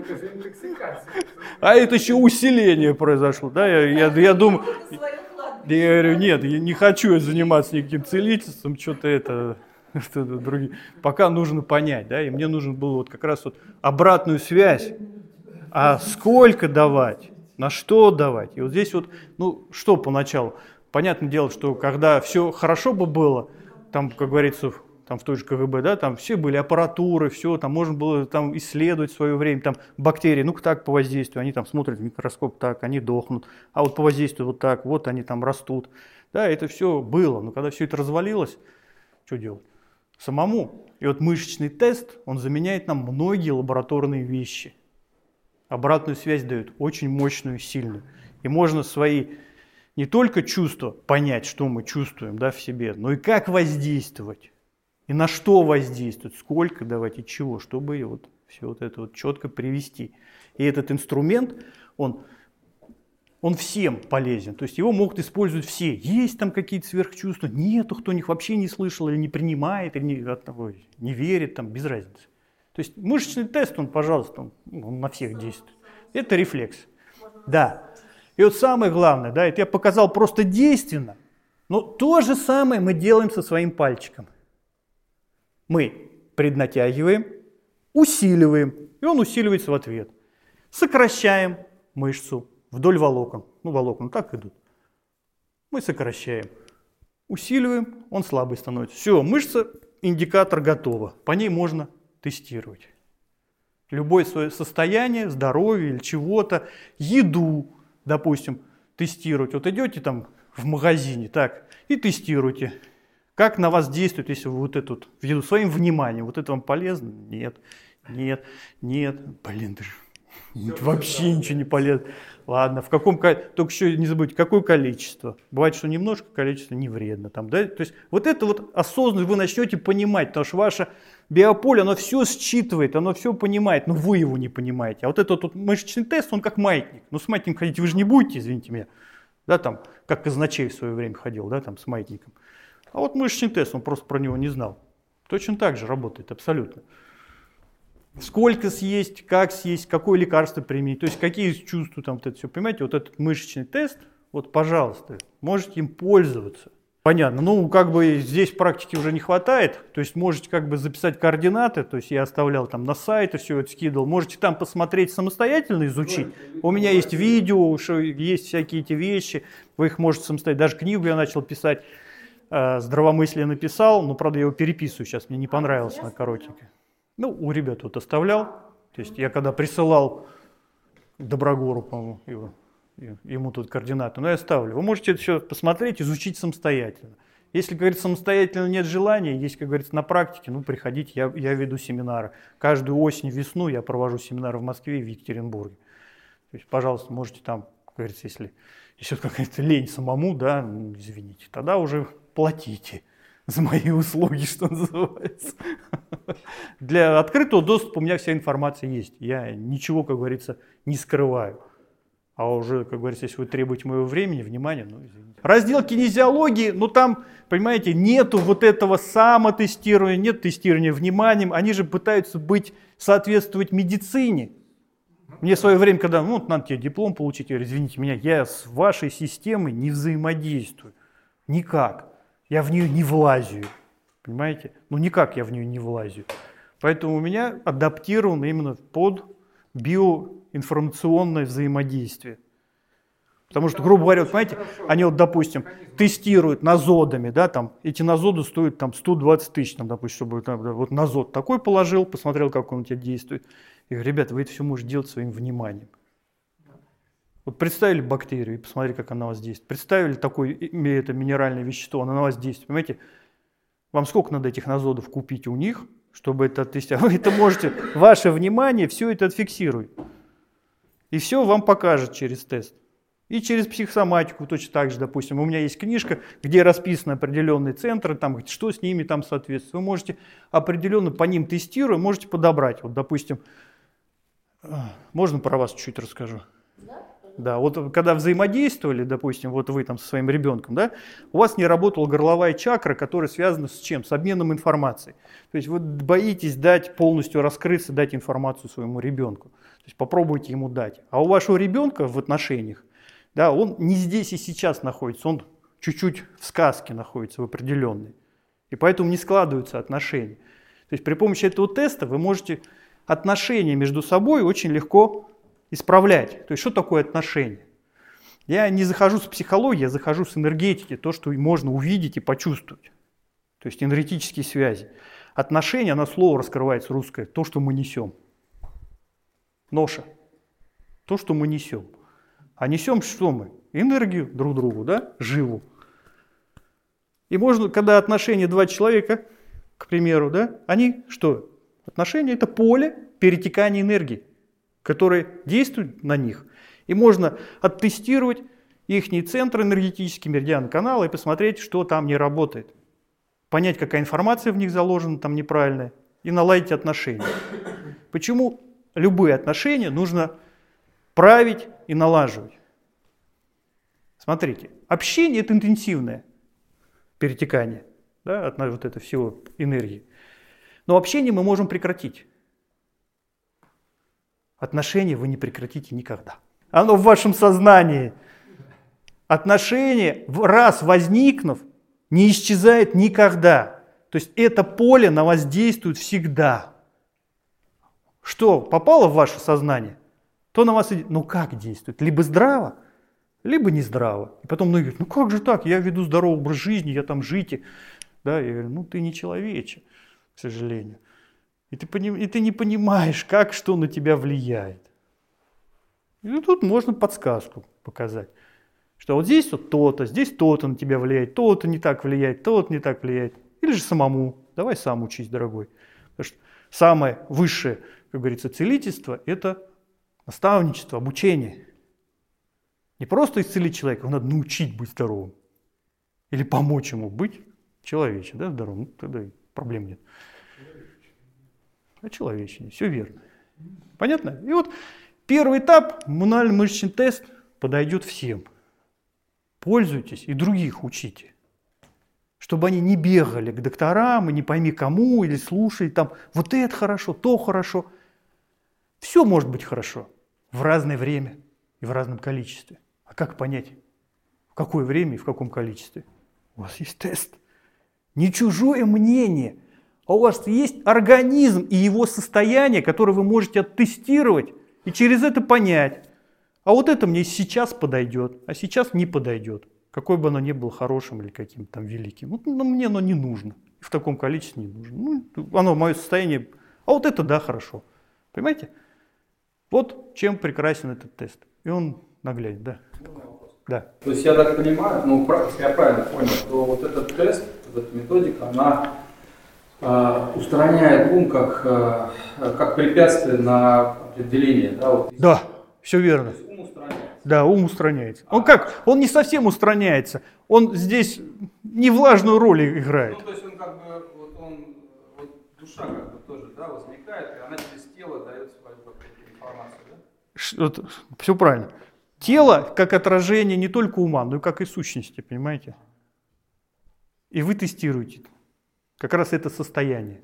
А это еще усиление произошло. Да? Я, я, я думаю, я говорю, нет, я не хочу заниматься никаким целительством, что-то это, что-то другие. Пока нужно понять, да, и мне нужно было вот как раз вот обратную связь. А сколько давать? На что давать? И вот здесь вот, ну, что поначалу? Понятное дело, что когда все хорошо бы было, там, как говорится, там в той же ка гэ бэ, да, там все были аппаратуры, все, там можно было там исследовать в свое время, там бактерии, ну-ка так по воздействию, они там смотрят в микроскоп так, они дохнут, а вот по воздействию вот так, вот они там растут. Да, это все было, но когда все это развалилось, что делать? Самому. И вот мышечный тест, он заменяет нам многие лабораторные вещи. Обратную связь дают, очень мощную, сильную. И можно свои не только чувства понять, что мы чувствуем, да, в себе, но и как воздействовать. И на что воздействовать, сколько давать и чего, чтобы вот все вот это вот четко привести. И этот инструмент, он, он всем полезен. То есть его могут использовать все. Есть там какие-то сверхчувства, нету, кто них вообще не слышал или не принимает, или не, ой, не верит, там, без разницы. То есть мышечный тест, он, пожалуйста, он, он на всех действует. Это рефлекс. Да. И вот самое главное, да, это я показал просто действенно, но то же самое мы делаем со своим пальчиком. Мы преднатягиваем, усиливаем, и он усиливается в ответ. Сокращаем мышцу вдоль волокон. Ну, волокна так идут. Мы сокращаем. Усиливаем, он слабый становится. Все, мышца, индикатор готова. По ней можно тестировать. Любое свое состояние, здоровье или чего-то, еду, допустим, тестировать. Вот идете там в магазине, так, и тестируйте, как на вас действует, если вы вот это вот, в еду, своим вниманием, вот это вам полезно? Нет, нет, нет, блин, даже вообще ничего не полезно. Ладно, в каком, только еще не забудьте, какое количество. Бывает, что немножко, количество не вредно. Там, да? То есть вот это вот осознанно вы начнете понимать, потому что ваше биополе, оно все считывает, оно все понимает, но вы его не понимаете. А вот этот вот мышечный тест, он как маятник. Ну с маятником ходить вы же не будете, извините меня. Да, там, как казначей в свое время ходил, да, там, с маятником. А вот мышечный тест, он просто про него не знал. Точно так же работает, абсолютно. Сколько съесть, как съесть, какое лекарство применить, то есть какие чувства там, вот это все, понимаете, вот этот мышечный тест, вот, пожалуйста, можете им пользоваться. Понятно, ну, как бы здесь практики уже не хватает, то есть можете как бы записать координаты, то есть я оставлял там на сайте, все это скидывал, можете там посмотреть самостоятельно, изучить. У меня есть видео, что есть всякие эти вещи, вы их можете самостоятельно, даже книгу я начал писать, здравомыслие написал, но, правда, я его переписываю сейчас, мне не понравилось, она коротенькая. Ну, у ребят вот оставлял, то есть я когда присылал Доброгору, по-моему, его, ему тут координаты, но я оставлю. Вы можете это все посмотреть, изучить самостоятельно. Если, как говорится, самостоятельно нет желания, есть, как говорится, на практике, ну, приходите, я, я веду семинары. Каждую осень, весну я провожу семинары в Москве и в Екатеринбурге. То есть, пожалуйста, можете там, как говорится, если еще какая-то лень самому, да, ну, извините, тогда уже платите за мои услуги, что называется. Для открытого доступа у меня вся информация есть. Я ничего, как говорится, не скрываю. А уже, как говорится, если вы требуете моего времени, внимания, ну, извините. Раздел кинезиологии, ну там, понимаете, нету вот этого самотестирования, нет тестирования вниманием. Они же пытаются быть, соответствовать медицине. Мне в свое время, когда, ну, вот надо тебе диплом получить, я говорю, извините меня, я с вашей системой не взаимодействую. Никак. Я в нее не влазю, понимаете? Ну никак я в нее не влазю. Поэтому у меня адаптировано именно под биоинформационное взаимодействие. Потому что, грубо говоря, вот, понимаете, они вот, допустим, тестируют назодами, да, там, эти назоды стоят там сто двадцать тысяч, там, допустим, чтобы там, вот назод такой положил, посмотрел, как он у тебя действует. Я говорю, ребята, вы это все можете делать своим вниманием. Вот представили бактерию и посмотрели, как она на вас действует. Представили такое это минеральное вещество, оно на вас действует. Понимаете, вам сколько надо этих назодов купить у них, чтобы это оттестировать. Вы это можете, ваше внимание все это отфиксирует. И все вам покажет через тест. И через психосоматику точно так же, допустим. У меня есть книжка, где расписаны определенные центры, там, что с ними там соответствует. Вы можете определенно по ним тестируя, можете подобрать. Вот, допустим, можно про вас чуть-чуть расскажу? Да, вот когда взаимодействовали, допустим, вот вы там со своим ребенком, да, у вас не работала горловая чакра, которая связана с чем? С обменом информацией. То есть вы боитесь дать, полностью раскрыться, дать информацию своему ребенку. То есть попробуйте ему дать. А у вашего ребенка в отношениях, да, он не здесь и сейчас находится, он чуть-чуть в сказке находится, в определенной. И поэтому не складываются отношения. То есть при помощи этого теста вы можете отношения между собой очень легко исправлять. То есть что такое отношения? Я не захожу с психологии, я захожу с энергетики, то, что можно увидеть и почувствовать. То есть энергетические связи. Отношения, оно слово раскрывается русское, то, что мы несем. Ноша. То, что мы несем. А несем что мы? Энергию друг другу, да? Живу. И можно, когда отношения два человека, к примеру, да, они что? Отношения – это поле перетекания энергии, которые действуют на них. И можно оттестировать их центры энергетические, меридианы, каналы и посмотреть, что там не работает. Понять, какая информация в них заложена там неправильная, и наладить отношения. Почему любые отношения нужно править и налаживать? Смотрите, общение – это интенсивное перетекание, да, от вот этого всего энергии. Но общение мы можем прекратить. Отношения вы не прекратите никогда. Оно в вашем сознании. Отношения, раз возникнув, не исчезает никогда. То есть это поле на вас действует всегда. Что попало в ваше сознание, то на вас идет. Ну как действует? Либо здраво, либо не здраво. И потом многие говорят, ну как же так? Я веду здоровый образ жизни, я там жить. Да, я говорю, ну ты не человече, к сожалению. И ты, и ты не понимаешь, как что на тебя влияет. И тут можно подсказку показать. Что вот здесь вот то-то, здесь то-то на тебя влияет, то-то не так влияет, то-то не так влияет. Или же самому. Давай сам учись, дорогой. Потому что самое высшее, как говорится, целительство – это наставничество, обучение. Не просто исцелить человека, его надо научить быть здоровым. Или помочь ему быть человечем, да, здоровым. Ну, тогда проблем нет. Очеловечение, все верно. Понятно? И вот первый этап, мануально-мышечный тест, подойдет всем. Пользуйтесь и других учите. Чтобы они не бегали к докторам и не пойми кому, или слушали там, вот это хорошо, то хорошо. Все может быть хорошо в разное время и в разном количестве. А как понять, в какое время и в каком количестве? У вас есть тест. Не чужое мнение. А у вас есть организм и его состояние, которое вы можете оттестировать и через это понять. А вот это мне сейчас подойдет, а сейчас не подойдет. Какое бы оно ни было хорошим или каким-то там великим. Вот, ну, мне оно не нужно. В таком количестве не нужно. Ну, оно мое состояние. А вот это да, хорошо. Понимаете? Вот чем прекрасен этот тест. И он нагляден, да. Да. То есть я так понимаю, ну, если я правильно понял, то вот этот тест, вот эта методика, она э, устраняет ум как, э, как препятствие на определение. Да, вот. Да, все верно. То есть ум устраняется. Да, ум устраняется. Он как? Он не совсем устраняется. Он здесь не важную роль играет. Ну, то есть он как бы, вот он, вот душа как бы тоже, да, возникает, и она через тело дает свою вот, информацию, да? Вот, все правильно. Тело как отражение не только ума, но и как и сущности, понимаете? И вы тестируете как раз это состояние.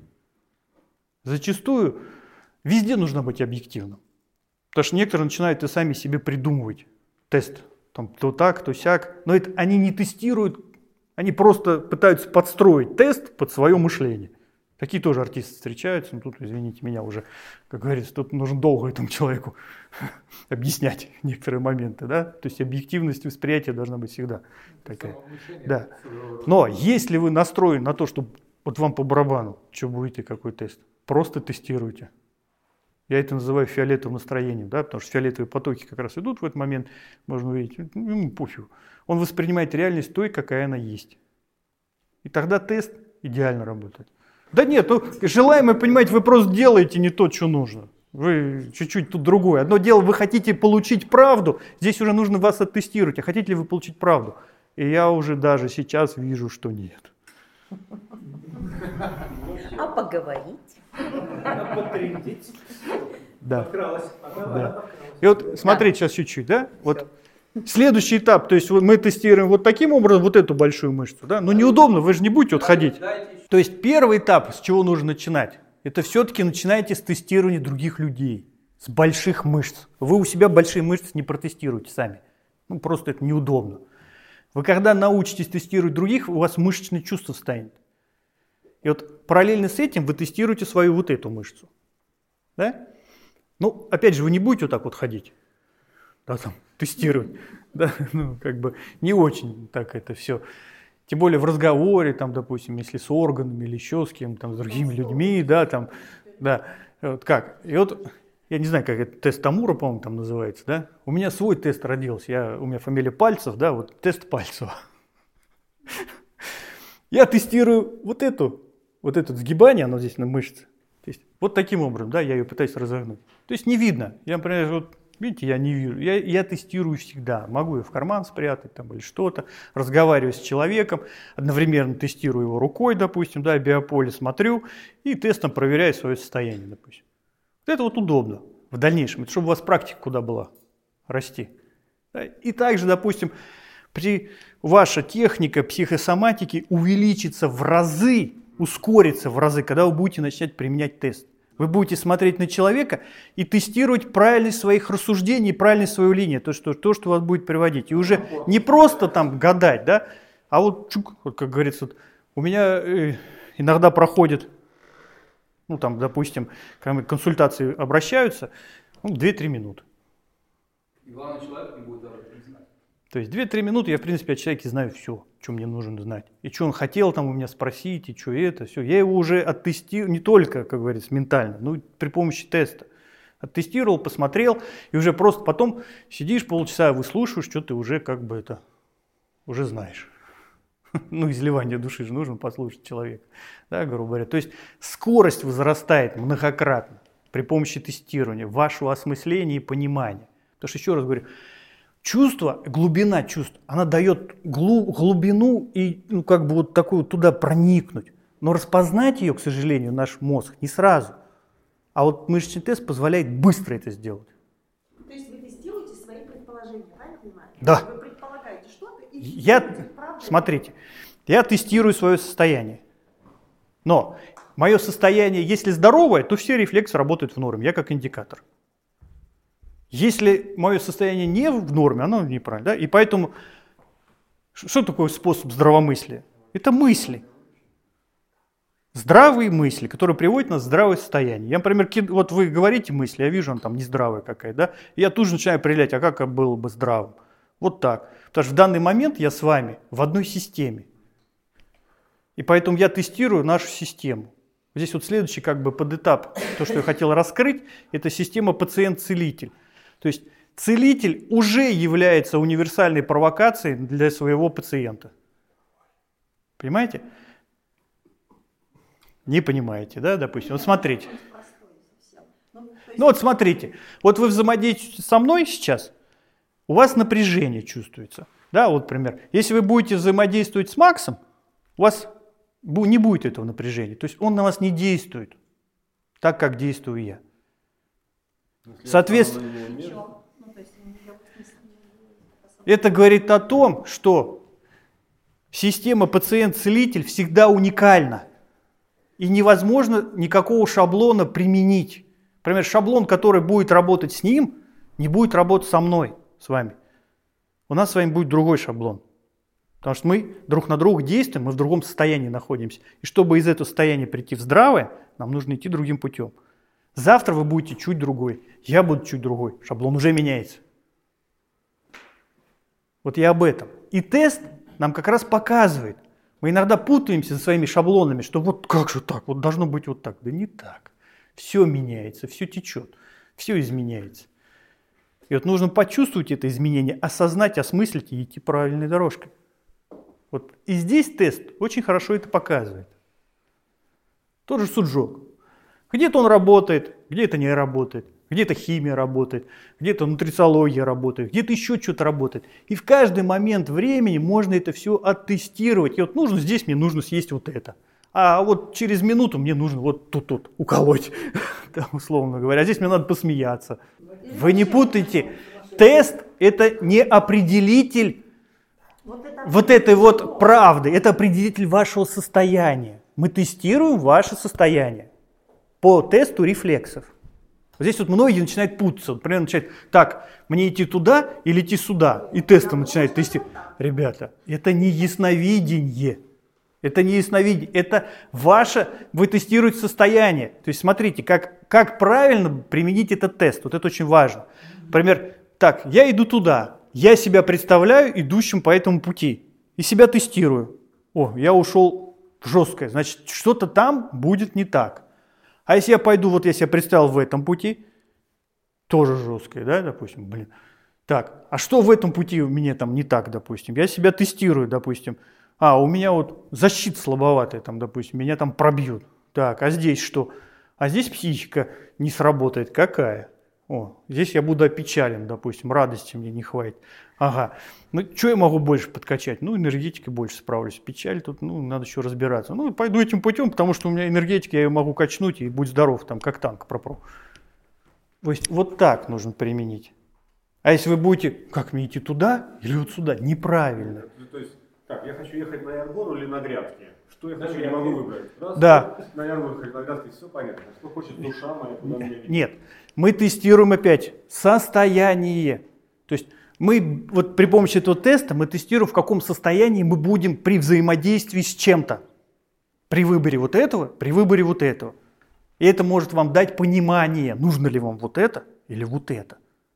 Зачастую везде нужно быть объективным. Потому что некоторые начинают и сами себе придумывать тест. Там, то так, то сяк. Но это они не тестируют, они просто пытаются подстроить тест под свое мышление. Такие тоже артисты встречаются, но тут, извините меня, уже, как говорится, тут нужно долго этому человеку объяснять некоторые моменты, да? То есть объективность восприятия должна быть всегда такая. Да. Но если вы настроены на то, что вот вам по барабану, что будете, какой тест, просто тестируйте. Я это называю фиолетовым настроением, да? Потому что фиолетовые потоки как раз идут в этот момент, можно увидеть, ему пофигу. Он воспринимает реальность той, какая она есть. И тогда тест идеально работает. Да нет, ну, желаемое, понимаете, вы просто делаете не то, что нужно. Вы чуть-чуть тут другое. Одно дело, вы хотите получить правду, здесь уже нужно вас оттестировать. А хотите ли вы получить правду? И я уже даже сейчас вижу, что нет. А поговорить? Да. Подкралась. Да. И вот смотрите сейчас чуть-чуть, да? Вот следующий этап, то есть мы тестируем вот таким образом вот эту большую мышцу, да? Но неудобно, вы же не будете вот ходить. То есть первый этап, с чего нужно начинать, это все-таки начинаете с тестирования других людей, с больших мышц. Вы у себя большие мышцы не протестируете сами. Ну просто это неудобно. Вы когда научитесь тестировать других, у вас мышечное чувство станет. И вот параллельно с этим вы тестируете свою вот эту мышцу. Да? Ну, опять же, вы не будете вот так вот ходить, да, там, тестировать, да, ну, как бы не очень так это все. Тем более в разговоре, там, допустим, если с органами или еще с кем, там, с другими людьми, да, там, да, вот как. И вот, я не знаю, как это, тест Тамура, по-моему, там называется, да. У меня свой тест родился, я, у меня фамилия Пальцев, да, вот тест Пальцева. Я тестирую вот эту, вот это сгибание, оно здесь на мышце. То есть вот таким образом, да, я ее пытаюсь разогнуть. То есть не видно. Я, например, вот, видите, я не вижу. Я, я тестирую всегда. Могу ее в карман спрятать там, или что-то. Разговариваю с человеком, одновременно тестирую его рукой, допустим, да, биополе смотрю и тестом проверяю свое состояние, допустим. Вот это вот удобно в дальнейшем, это чтобы у вас практика куда была расти. И также, допустим, при ваша техника психосоматики увеличится в разы, ускорится в разы, когда вы будете начинать применять тест. Вы будете смотреть на человека и тестировать правильность своих рассуждений, правильность своей линии, то что, то, что вас будет приводить. И уже не просто там гадать, да, а вот, чук, вот как говорится, вот, у меня э, иногда проходит, ну там, допустим, когда консультации обращаются, ну, две-три минуты. И главное, человек не будет даже знать. То есть две-три минуты я, в принципе, о человеке знаю все, что мне нужно знать. И что он хотел там у меня спросить, и что это, все. Я его уже оттестировал, не только, как говорится, ментально, но и при помощи теста. Оттестировал, посмотрел, и уже просто потом сидишь полчаса, выслушиваешь, что ты уже как бы это, уже знаешь. Ну, изливание души же нужно послушать человека, да, грубо говоря. То есть скорость возрастает многократно при помощи тестирования, вашего осмысления и понимания. Потому что, еще раз говорю, чувство, глубина чувств, она дает глубину и, ну, как бы вот такую туда проникнуть. Но распознать ее, к сожалению, наш мозг не сразу. А вот мышечный тест позволяет быстро это сделать. То есть вы тестируете свои предположения, правильно понимаю? Да. Вы предполагаете что-то и Я, правда. смотрите, я тестирую свое состояние. Но мое состояние, если здоровое, то все рефлексы работают в норме. Я как индикатор. Если мое состояние не в норме, оно неправильно. Да? И поэтому, что такое способ здравомыслия? Это мысли. Здравые мысли, которые приводят нас в здравое состояние. Я, например, вот вы говорите мысли, я вижу, она там нездравая какая-то, да? И я тут же начинаю определять, а как было бы здравым? Вот так. Потому что в данный момент я с вами в одной системе. И поэтому я тестирую нашу систему. Здесь вот следующий как бы подэтап, то, что я хотел раскрыть, это система пациент-целитель. То есть целитель уже является универсальной провокацией для своего пациента. Понимаете? Не понимаете, да, допустим? Вот смотрите. Ну вот смотрите, вот вы взаимодействуете со мной сейчас, у вас напряжение чувствуется. Да, вот пример. Если вы будете взаимодействовать с Максом, у вас не будет этого напряжения. То есть он на вас не действует так, как действую я. Соответственно, это говорит о том, что система пациент-целитель всегда уникальна. И невозможно никакого шаблона применить. Например, шаблон, который будет работать с ним, не будет работать со мной, с вами. У нас с вами будет другой шаблон. Потому что мы друг на друга действуем, мы в другом состоянии находимся. И чтобы из этого состояния прийти в здравое, нам нужно идти другим путем. Завтра вы будете чуть другой, я буду чуть другой. Шаблон уже меняется. Вот я об этом. И тест нам как раз показывает. Мы иногда путаемся со своими шаблонами, что вот как же так, вот должно быть вот так. Да не так. Все меняется, все течет, все изменяется. И вот нужно почувствовать это изменение, осознать, осмыслить и идти правильной дорожкой. Вот. И здесь тест очень хорошо это показывает. Тот же суджок. Где-то он работает, где-то не работает, где-то химия работает, где-то нутрициология работает, где-то еще что-то работает. И в каждый момент времени можно это все оттестировать. И вот нужно здесь, мне нужно съесть вот это. А вот через минуту мне нужно вот тут-тут уколоть, условно говоря. А здесь мне надо посмеяться. Вы не путайте. Тест – это не определитель вот, это... вот этой вот правды. Это определитель вашего состояния. Мы тестируем ваше состояние по тесту рефлексов. Здесь вот многие начинают путаться. Вот, например, начинают, так, мне идти туда или идти сюда? И тестом начинают тестировать. Ребята, это не ясновидение. Это не ясновидение. Это ваше, вы тестируете состояние. То есть смотрите, как, как правильно применить этот тест. Вот это очень важно. Например, так, я иду туда. Я себя представляю идущим по этому пути. И себя тестирую. О, я ушел в жесткое. Значит, что-то там будет не так. А если я пойду, вот я себя представил в этом пути, тоже жесткое, да, допустим, блин. Так, а что в этом пути у меня там не так, допустим? Я себя тестирую, допустим. А, у меня вот защита слабоватая, там, допустим, меня там пробьют. Так, а здесь что? А здесь психика не сработает. Какая? О, здесь я буду опечален, допустим, радости мне не хватит. Ага, ну что я могу больше подкачать? Ну, энергетикой больше справлюсь. Печаль тут, ну, надо еще разбираться. Ну, пойду этим путем, потому что у меня энергетика, я ее могу качнуть и будь здоров, там, как танк пропру. То есть вот так нужно применить. А если вы будете, как мне идти туда или вот сюда? Неправильно. То есть, так, я хочу ехать на Яргору или на грядке? Что я хочу, я могу выбрать. Раз, да. На Яргору, на грядке, все понятно. Что хочет душа моя, куда мне идти? Нет, мы тестируем опять состояние. То есть мы вот при помощи этого теста мы тестируем, в каком состоянии мы будем при взаимодействии с чем-то. При выборе вот этого, при выборе вот этого. И это может вам дать понимание, нужно ли вам вот это или вот это.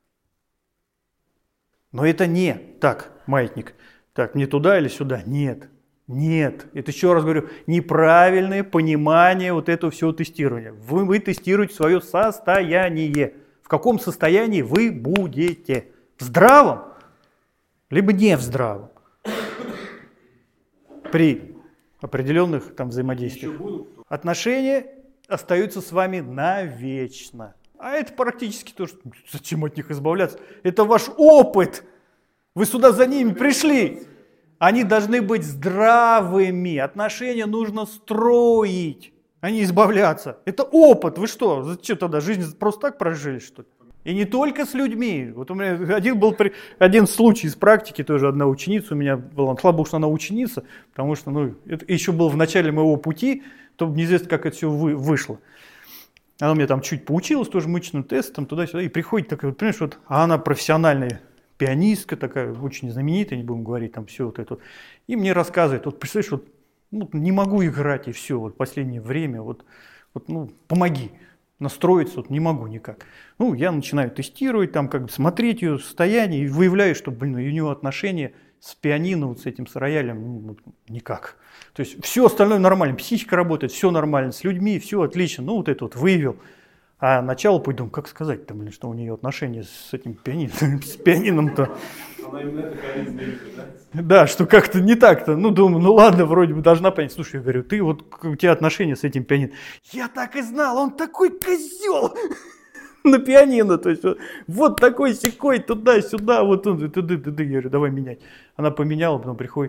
Но это не так, маятник, так, мне туда или сюда. Нет, нет. Это еще раз говорю, неправильное понимание вот этого всего тестирования. Вы, вы тестируете свое состояние. В каком состоянии вы будете. В здравом, либо не в здравом. При определенных там взаимодействиях. Отношения остаются с вами навечно. А это практически то, что зачем от них избавляться? Это ваш опыт. Вы сюда за ними пришли. Они должны быть здравыми. Отношения нужно строить, а не избавляться. Это опыт. Вы что? Зачем тогда? Жизнь просто так прожили, что ли? И не только с людьми. Вот у меня один был один случай из практики, тоже одна ученица у меня была. Слава Богу, что она ученица, потому что ну, это еще было в начале моего пути, то неизвестно, как это все вы, вышло. Она у меня там чуть поучилась, тоже мышечным тестом, туда-сюда, и приходит такая, вот, понимаешь, вот, а она профессиональная пианистка такая, очень знаменитая, не будем говорить, там все вот это вот. И мне рассказывает, вот представляешь, вот, ну, не могу играть, и все, вот последнее время, вот, вот ну, помоги. Настроиться вот не могу никак. Ну, я начинаю тестировать, там, как бы смотреть ее состояние и выявляю, что, блин, у нее отношения с пианино, вот с этим, с роялем, ну, никак. То есть все остальное нормально, психика работает, все нормально, с людьми, все отлично. Ну, вот это вот выявил. А начало пойду, как сказать-то, блин, что у нее отношения с этим пианином, с пианином-то. Она именно это пианист, да? Да, что как-то не так-то. Ну, думаю, ну ладно, вроде бы должна понять. Слушай, я говорю, ты вот, у тебя отношения с этим пианино. Я так и знал, он такой козел на пианино. То есть вот, вот такой секой, туда-сюда, вот он, туда-туда. Я говорю, давай менять. Она поменяла, потом приходит.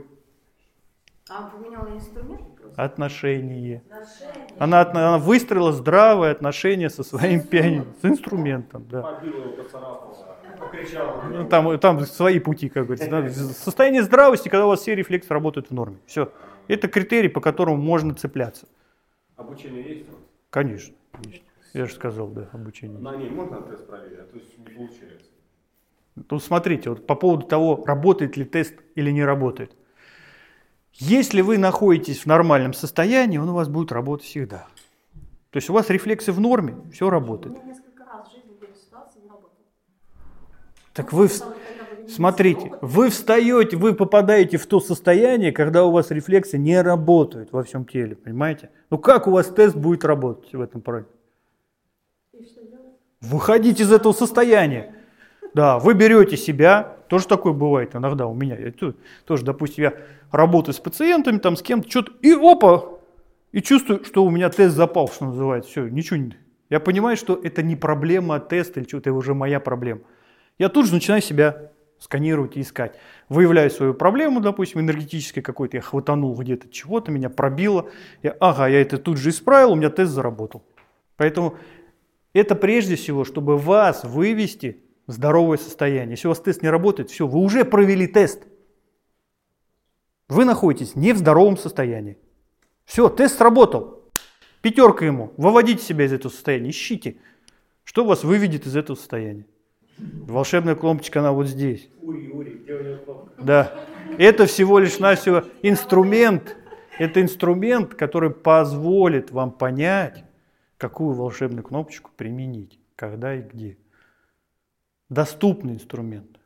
А он поменял инструмент? Отношения. Отношения. Она, она выстроила здравые отношения со своим пианино, с инструментом. Да. Побила его, поцарапала, покричала. Ну, там, там свои пути, как говорится. Да. Состояние здравости, когда у вас все рефлексы работают в норме. Все. Это критерий, по которому можно цепляться. Обучение есть? Конечно. Есть. Я же сказал, да, обучение. На ней можно тест проверить, а то есть не получается. Ну, смотрите, вот по поводу того, работает ли тест или не работает. Если вы находитесь в нормальном состоянии, он у вас будет работать всегда. То есть у вас рефлексы в норме, все работает. У меня несколько раз в жизни были ситуации, не работало. Так вы, смотрите, вы встаете, вы попадаете в то состояние, когда у вас рефлексы не работают во всем теле, понимаете? Ну как у вас тест будет работать в этом проекте? Выходите из этого состояния. Да, вы берете себя, тоже такое бывает иногда у меня. Я тоже, допустим, я работаю с пациентами, там с кем-то, что-то, и опа, И чувствую, что у меня тест запал, что называется. Все, ничего не... Я понимаю, что это не проблема теста или что-то, это уже моя проблема. Я тут же начинаю себя сканировать и искать. Выявляю свою проблему, допустим, энергетической какой-то, я хватанул где-то чего-то, меня пробило. Я, ага, я это тут же исправил, у меня тест заработал. Поэтому это прежде всего, чтобы вас вывести в здоровое состояние. Если у вас тест не работает, все, вы уже провели тест. Вы находитесь не в здоровом состоянии. Все, тест сработал. Пятерка ему. Выводите себя из этого состояния. Ищите, что вас выведет из этого состояния. Волшебная кнопочка, она вот здесь. Ури, Ури, где у него кнопка? Да. Это всего лишь навсего инструмент. Это инструмент, который позволит вам понять, какую волшебную кнопочку применить, когда и где. Доступный инструмент.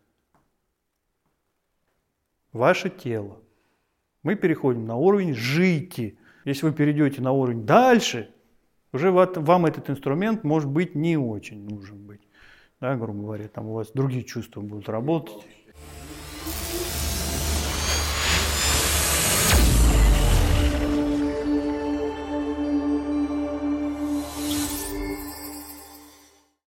Ваше тело. Мы переходим на уровень «жите». Если вы перейдете на уровень дальше, уже вам этот инструмент может быть не очень нужен быть. Да, грубо говоря, там у вас другие чувства будут работать.